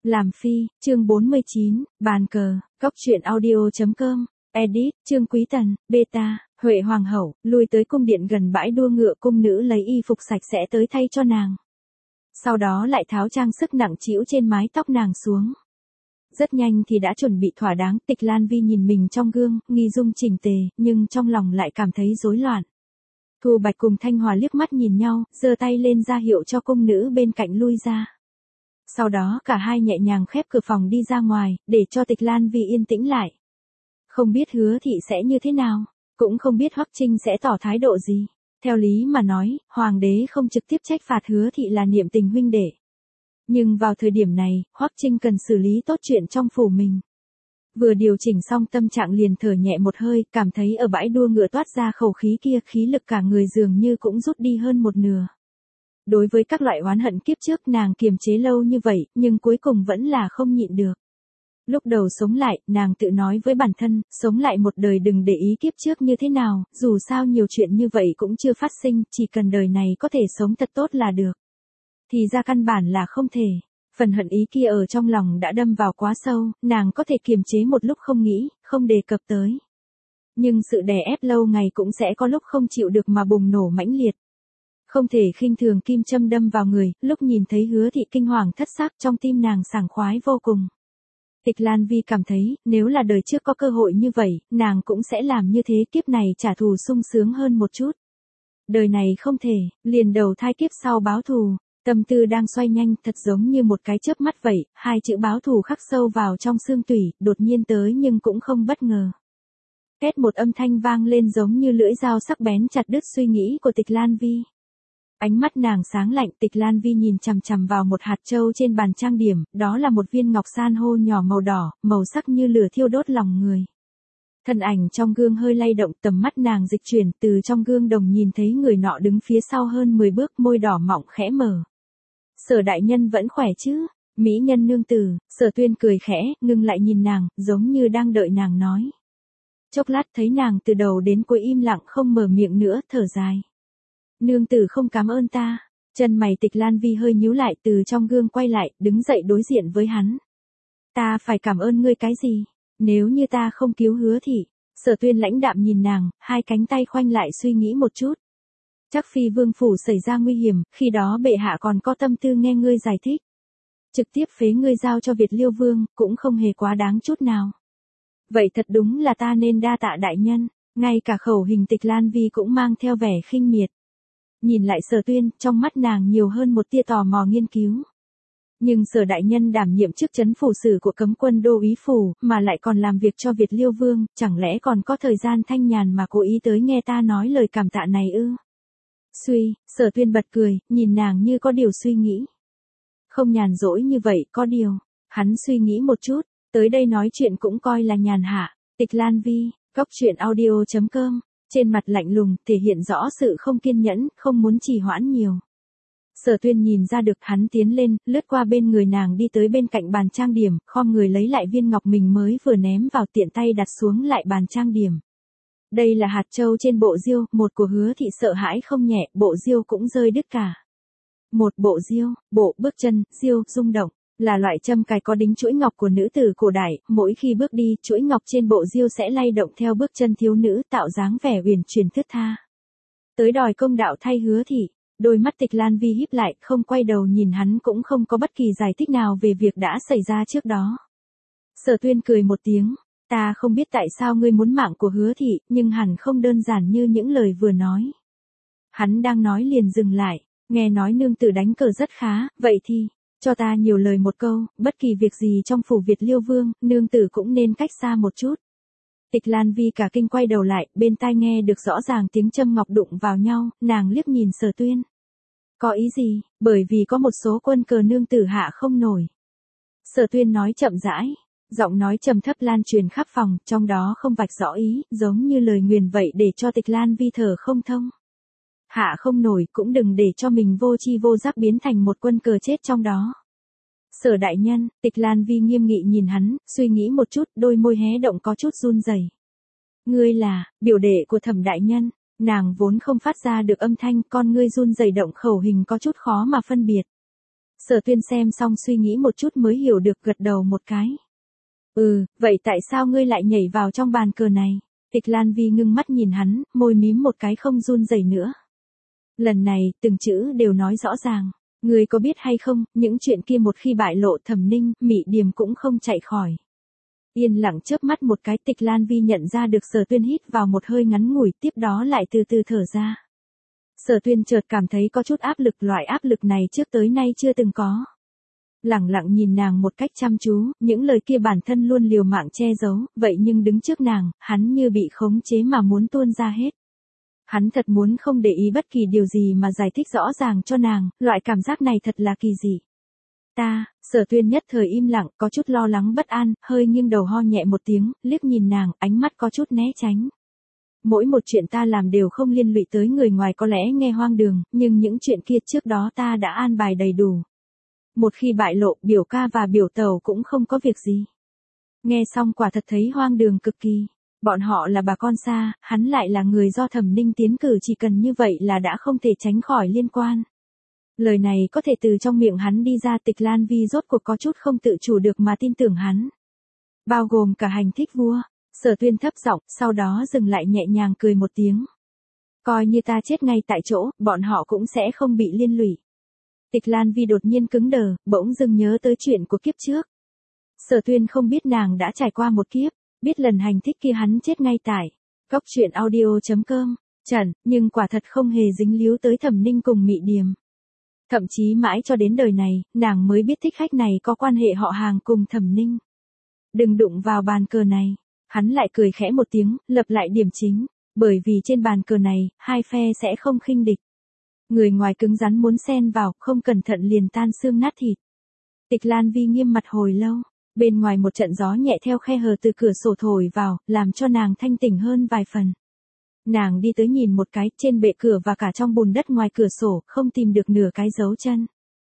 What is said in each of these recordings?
Làm phi, chương 49, bàn cờ, góc truyện audio.com, edit, Trương Quý Tần, beta, Huệ Hoàng hậu, lui tới cung điện gần bãi đua ngựa, cung nữ lấy y phục sạch sẽ tới thay cho nàng. Sau đó lại tháo trang sức nặng trĩu trên mái tóc nàng xuống. Rất nhanh thì đã chuẩn bị thỏa đáng, Tịch Lan Vi nhìn mình trong gương, nghi dung chỉnh tề, nhưng trong lòng lại cảm thấy rối loạn. Thu Bạch cùng Thanh Hòa liếc mắt nhìn nhau, giơ tay lên ra hiệu cho cung nữ bên cạnh lui ra. Sau đó cả hai nhẹ nhàng khép cửa phòng đi ra ngoài, để cho Tịch Lan Vi yên tĩnh lại. Không biết Hứa Thị sẽ như thế nào, cũng không biết Hoắc Trinh sẽ tỏ thái độ gì. Theo lý mà nói, Hoàng đế không trực tiếp trách phạt Hứa Thị là niệm tình huynh đệ. Nhưng vào thời điểm này, Hoắc Trinh cần xử lý tốt chuyện trong phủ mình. Vừa điều chỉnh xong tâm trạng liền thở nhẹ một hơi, cảm thấy ở bãi đua ngựa toát ra khẩu khí kia, khí lực cả người dường như cũng rút đi hơn một nửa. Đối với các loại oán hận kiếp trước nàng kiềm chế lâu như vậy, nhưng cuối cùng vẫn là không nhịn được. Lúc đầu sống lại, nàng tự nói với bản thân, sống lại một đời đừng để ý kiếp trước như thế nào, dù sao nhiều chuyện như vậy cũng chưa phát sinh, chỉ cần đời này có thể sống thật tốt là được. Thì ra căn bản là không thể. Phần hận ý kia ở trong lòng đã đâm vào quá sâu, nàng có thể kiềm chế một lúc không nghĩ, không đề cập tới. Nhưng sự đè ép lâu ngày cũng sẽ có lúc không chịu được mà bùng nổ mãnh liệt. Không thể khinh thường kim châm đâm vào người, lúc nhìn thấy Hứa Thị kinh hoàng thất sắc trong tim nàng sảng khoái vô cùng. Tịch Lan Vi cảm thấy, nếu là đời trước có cơ hội như vậy, nàng cũng sẽ làm như thế, kiếp này trả thù sung sướng hơn một chút. Đời này không thể, liền đầu thai kiếp sau báo thù. Tâm tư đang xoay nhanh, thật giống như một cái chớp mắt vậy, hai chữ báo thù khắc sâu vào trong xương tủy, đột nhiên tới nhưng cũng không bất ngờ. Két một âm thanh vang lên giống như lưỡi dao sắc bén chặt đứt suy nghĩ của Tịch Lan Vi. Ánh mắt nàng sáng lạnh, Tịch Lan Vi nhìn chằm chằm vào một hạt châu trên bàn trang điểm, đó là một viên ngọc san hô nhỏ màu đỏ, màu sắc như lửa thiêu đốt lòng người. Thân ảnh trong gương hơi lay động, tầm mắt nàng dịch chuyển, từ trong gương đồng nhìn thấy người nọ đứng phía sau hơn 10 bước, môi đỏ mọng khẽ mở. Sở đại nhân vẫn khỏe chứ? Mỹ nhân nương tử, Sở Tuyên cười khẽ, ngưng lại nhìn nàng, giống như đang đợi nàng nói. Chốc lát thấy nàng từ đầu đến cuối im lặng không mở miệng nữa, thở dài. Nương tử không cảm ơn ta. Chân mày Tịch Lan Vi hơi nhíu lại, từ trong gương quay lại, đứng dậy đối diện với hắn. Ta phải cảm ơn ngươi cái gì? Nếu như ta không cứu Hứa Thị. Sở Tuyên lãnh đạm nhìn nàng, hai cánh tay khoanh lại suy nghĩ một chút. Chắc phi vương phủ xảy ra nguy hiểm, khi đó bệ hạ còn có tâm tư nghe ngươi giải thích. Trực tiếp phế ngươi giao cho Việt Liêu vương, cũng không hề quá đáng chút nào. Vậy thật đúng là ta nên đa tạ đại nhân, ngay cả khẩu hình Tịch Lan Vi cũng mang theo vẻ khinh miệt. Nhìn lại Sở Tuyên, trong mắt nàng nhiều hơn một tia tò mò nghiên cứu. Nhưng Sở đại nhân đảm nhiệm chức trấn phủ sử của cấm quân đô úy phủ, mà lại còn làm việc cho Việt Liêu vương, chẳng lẽ còn có thời gian thanh nhàn mà cố ý tới nghe ta nói lời cảm tạ này ư? Suy, Sở Tuyên bật cười, nhìn nàng như có điều suy nghĩ. Không nhàn rỗi như vậy, có điều. Hắn suy nghĩ một chút, tới đây nói chuyện cũng coi là nhàn hạ. Tịch Lan Vi, góc truyện audio.com, trên mặt lạnh lùng, thể hiện rõ sự không kiên nhẫn, không muốn trì hoãn nhiều. Sở Tuyên nhìn ra được, hắn tiến lên, lướt qua bên người nàng đi tới bên cạnh bàn trang điểm, khom người lấy lại viên ngọc mình mới vừa ném vào, tiện tay đặt xuống lại bàn trang điểm. Đây là hạt châu trên bộ diêu, một của Hứa Thị sợ hãi không nhẹ, bộ diêu cũng rơi đứt cả. Một bộ diêu, bộ bước chân, diêu, rung động, là loại châm cài có đính chuỗi ngọc của nữ tử cổ đại, mỗi khi bước đi, chuỗi ngọc trên bộ diêu sẽ lay động theo bước chân thiếu nữ, tạo dáng vẻ uyển chuyển thướt tha. Tới đòi công đạo thay Hứa Thị, đôi mắt Tịch Lan Vi híp lại, không quay đầu nhìn hắn, cũng không có bất kỳ giải thích nào về việc đã xảy ra trước đó. Sở Tuyên cười một tiếng. Ta không biết tại sao ngươi muốn mạng của Hứa Thị, nhưng hẳn không đơn giản như những lời vừa nói. Hắn đang nói liền dừng lại, nghe nói nương tử đánh cờ rất khá, vậy thì, cho ta nhiều lời một câu, bất kỳ việc gì trong phủ Việt Liêu vương, nương tử cũng nên cách xa một chút. Tịch Lan Vi cả kinh quay đầu lại, bên tai nghe được rõ ràng tiếng châm ngọc đụng vào nhau, nàng liếc nhìn Sở Tuyên. Có ý gì? Bởi vì có một số quân cờ nương tử hạ không nổi. Sở Tuyên nói chậm rãi. Giọng nói trầm thấp lan truyền khắp phòng, trong đó không vạch rõ ý, giống như lời nguyền vậy để cho Tịch Lan Vi thở không thông. Hạ không nổi, cũng đừng để cho mình vô chi vô giác biến thành một quân cờ chết trong đó. Sở đại nhân, Tịch Lan Vi nghiêm nghị nhìn hắn, suy nghĩ một chút, đôi môi hé động có chút run rẩy. Ngươi là, biểu đệ của Thẩm đại nhân, nàng vốn không phát ra được âm thanh, con ngươi run rẩy động khẩu hình có chút khó mà phân biệt. Sở Tuyên xem xong suy nghĩ một chút mới hiểu được, gật đầu một cái. Vậy tại sao ngươi lại nhảy vào trong bàn cờ này? Tịch Lan Vi ngưng mắt nhìn hắn, môi mím một cái không run rẩy nữa. Lần này, từng chữ đều nói rõ ràng. Ngươi có biết hay không, những chuyện kia một khi bại lộ, Thẩm Ninh, Mị Điềm cũng không chạy khỏi. Yên lặng chớp mắt một cái, Tịch Lan Vi nhận ra được Sở Tuyên hít vào một hơi ngắn ngủi, tiếp đó lại từ từ thở ra. Sở Tuyên chợt cảm thấy có chút áp lực, loại áp lực này trước tới nay chưa từng có. Lẳng lặng nhìn nàng một cách chăm chú, những lời kia bản thân luôn liều mạng che giấu, vậy nhưng đứng trước nàng, hắn như bị khống chế mà muốn tuôn ra hết. Hắn thật muốn không để ý bất kỳ điều gì mà giải thích rõ ràng cho nàng, loại cảm giác này thật là kỳ dị. Sở Tuyên nhất thời im lặng, có chút lo lắng bất an, hơi nghiêng đầu ho nhẹ một tiếng, liếc nhìn nàng, ánh mắt có chút né tránh. Mỗi một chuyện ta làm đều không liên lụy tới người ngoài, có lẽ nghe hoang đường, nhưng những chuyện kia trước đó ta đã an bài đầy đủ. Một khi bại lộ, biểu ca và biểu tẩu cũng không có việc gì. Nghe xong quả thật thấy hoang đường cực kỳ. Bọn họ là bà con xa, hắn lại là người do Thẩm Ninh tiến cử, chỉ cần như vậy là đã không thể tránh khỏi liên quan. Lời này có thể từ trong miệng hắn đi ra, Tịch Lan Vi rốt cuộc có chút không tự chủ được mà tin tưởng hắn. Bao gồm cả hành thích vua. Sở Tuyên thấp giọng, sau đó dừng lại nhẹ nhàng cười một tiếng. Coi như ta chết ngay tại chỗ, bọn họ cũng sẽ không bị liên lụy. Tịch Lan Vi đột nhiên cứng đờ, bỗng dưng nhớ tới chuyện của kiếp trước. Sở Tuyên không biết nàng đã trải qua một kiếp, biết lần hành thích kia hắn chết ngay tại góc truyện audio.com, nhưng quả thật không hề dính líu tới Thẩm Ninh cùng Mị Điềm. Thậm chí mãi cho đến đời này, nàng mới biết thích khách này có quan hệ họ hàng cùng Thẩm Ninh. Đừng đụng vào bàn cờ này. Hắn lại cười khẽ một tiếng, lập lại điểm chính, bởi vì trên bàn cờ này, hai phe sẽ không khinh địch. Người ngoài cứng rắn muốn xen vào, không cẩn thận liền tan xương nát thịt. Tịch Lan Vi nghiêm mặt hồi lâu, bên ngoài một trận gió nhẹ theo khe hở từ cửa sổ thổi vào, làm cho nàng thanh tỉnh hơn vài phần. Nàng đi tới nhìn một cái, trên bệ cửa và cả trong bùn đất ngoài cửa sổ, không tìm được nửa cái dấu chân.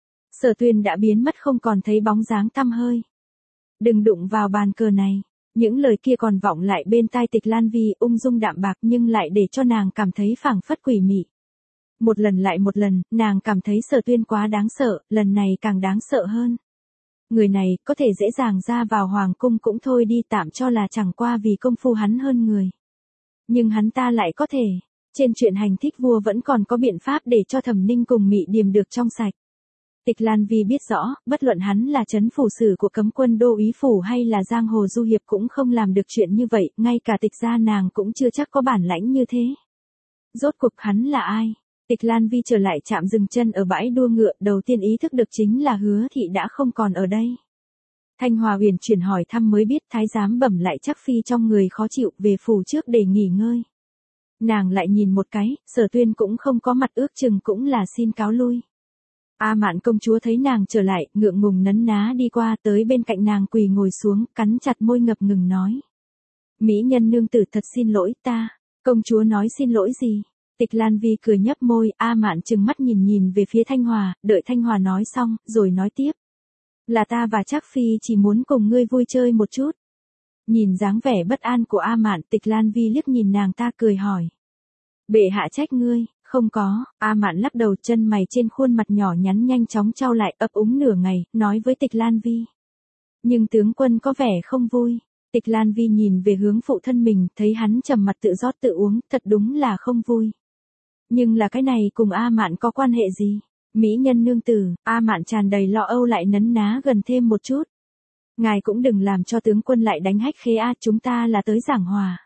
Sở Tuyên đã biến mất không còn thấy bóng dáng tăm hơi. Đừng đụng vào bàn cờ này. Những lời kia còn vọng lại bên tai Tịch Lan Vi, ung dung đạm bạc nhưng lại để cho nàng cảm thấy phảng phất quỷ mị. Một lần lại một lần, nàng cảm thấy Sở Tuyên quá đáng sợ, lần này càng đáng sợ hơn. Người này, có thể dễ dàng ra vào hoàng cung cũng thôi đi, tạm cho là chẳng qua vì công phu hắn hơn người. Nhưng hắn ta lại có thể, trên chuyện hành thích vua vẫn còn có biện pháp để cho Thẩm Ninh cùng Mị Điềm được trong sạch. Tịch Lan Vi biết rõ, bất luận hắn là trấn phủ sử của cấm quân đô úy phủ hay là giang hồ du hiệp cũng không làm được chuyện như vậy, ngay cả Tịch gia nàng cũng chưa chắc có bản lãnh như thế. Rốt cuộc hắn là ai? Tịch Lan Vi trở lại trạm dừng chân ở bãi đua ngựa, đầu tiên ý thức được chính là Hứa Thị đã không còn ở đây. Thanh Hòa Huyền chuyển hỏi thăm mới biết thái giám bẩm lại chắc phi trong người khó chịu, về phủ trước để nghỉ ngơi. Nàng lại nhìn một cái, Sở Tuyên cũng không có mặt, ước chừng cũng là xin cáo lui. A Mạn công chúa thấy nàng trở lại, ngượng ngùng nấn ná đi qua, tới bên cạnh nàng quỳ ngồi xuống, cắn chặt môi ngập ngừng nói. Mỹ nhân nương tử thật xin lỗi ta. Công chúa nói xin lỗi gì? Tịch Lan Vi cười nhấp môi, A Mạn trừng mắt nhìn về phía Thanh Hòa, đợi Thanh Hòa nói xong, rồi nói tiếp. Là ta và Trác Phi chỉ muốn cùng ngươi vui chơi một chút. Nhìn dáng vẻ bất an của A Mạn, Tịch Lan Vi liếc nhìn nàng ta cười hỏi. Bệ hạ trách ngươi. Không có, A Mạn lắc đầu, chân mày trên khuôn mặt nhỏ nhắn nhanh chóng chau lại, ấp úng nửa ngày, nói với Tịch Lan Vi. Nhưng tướng quân có vẻ không vui. Tịch Lan Vi nhìn về hướng phụ thân mình, thấy hắn trầm mặt tự rót tự uống, thật đúng là không vui. Nhưng là cái này cùng A Mạn có quan hệ gì? Mỹ nhân nương tử, A Mạn tràn đầy lo âu lại nấn ná gần thêm một chút. Ngài cũng đừng làm cho tướng quân lại đánh hách khế a, chúng ta là tới giảng hòa.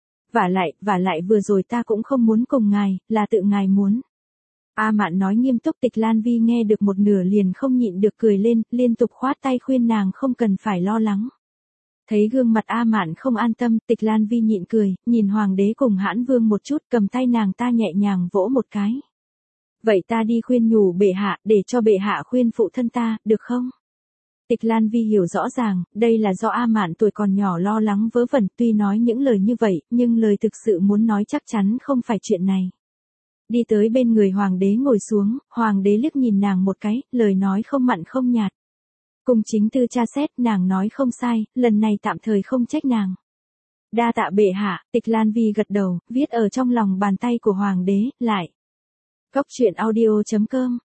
Vả lại vừa rồi ta cũng không muốn cùng ngài, là tự ngài muốn. A Mạn nói nghiêm túc. Tịch Lan Vi nghe được một nửa liền không nhịn được cười lên, liên tục khoát tay khuyên nàng không cần phải lo lắng. Thấy gương mặt A Mạn không an tâm, Tịch Lan Vi nhịn cười, nhìn hoàng đế cùng Hãn Vương một chút, cầm tay nàng ta nhẹ nhàng vỗ một cái. Vậy ta đi khuyên nhủ bệ hạ, để cho bệ hạ khuyên phụ thân ta, được không? Tịch Lan Vi hiểu rõ ràng, đây là do A Mạn tuổi còn nhỏ lo lắng vớ vẩn, tuy nói những lời như vậy, nhưng lời thực sự muốn nói chắc chắn không phải chuyện này. Đi tới bên người hoàng đế ngồi xuống, hoàng đế liếc nhìn nàng một cái, lời nói không mặn không nhạt. Cùng chính tư tra xét, nàng nói không sai, lần này tạm thời không trách nàng. Đa tạ bệ hạ. Tịch Lan Vi gật đầu, viết ở trong lòng bàn tay của hoàng đế, lại. Góc truyện audio.com